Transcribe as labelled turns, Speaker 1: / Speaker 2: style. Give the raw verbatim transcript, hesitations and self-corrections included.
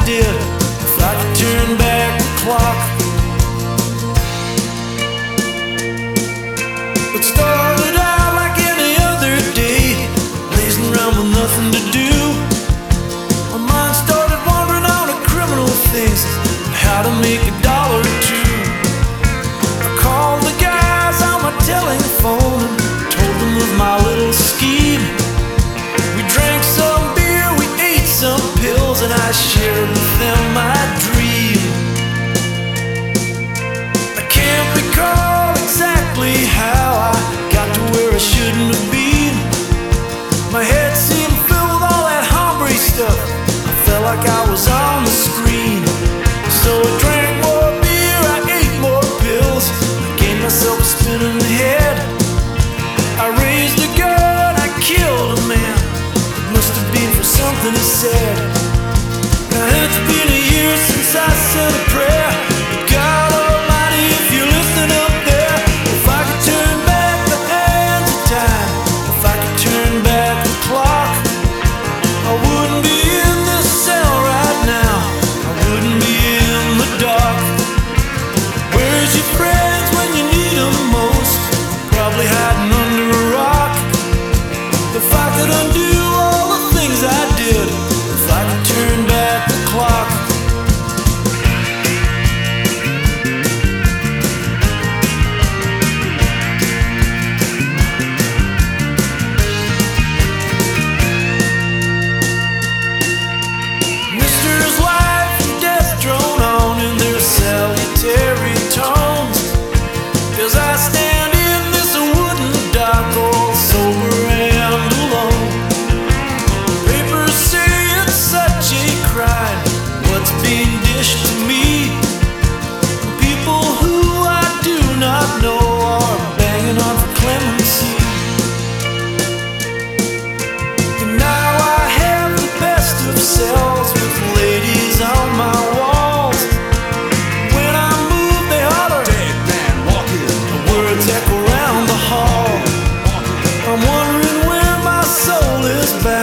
Speaker 1: did if I could turn back the clock. It started out like any other day, lazing around with nothing to do. My mind started wandering on to criminal things and how to make a dollar or two. I called the guys on my telephone and told them of my little scheme. We drank some beer, we ate some pills, and I shared with them my dream. I can't recall exactly how I got to where I shouldn't have been. My head seemed filled with all that hombre stuff. I felt like I was on the screen. So I drank more beer, I ate more pills, I gave myself a spin in the head. I raised a gun, I killed a man. It must have been for something he said. Now it's been a year since I said a prayer. God Almighty, if you're listening up there, if I could turn back the hands of time, if I could turn back the clock, I wouldn't be in this cell right now, I wouldn't be in the dark. Where's your friends when you need them most? Probably hiding under a rock. If I could undo all the things I did, if I could turn back the clock. Mister's life and death drone on in their salutary tones, 'cause I stand in this wooden dock all sober and alone. Papers say it's such a crime, what's being dished to me. People who I do not know are banging on for clemency. And now I have the best of cells with ladies on my walls. When I move they holler, "Dead man walking." The words echo round the hall. I'm wondering where my soul is back.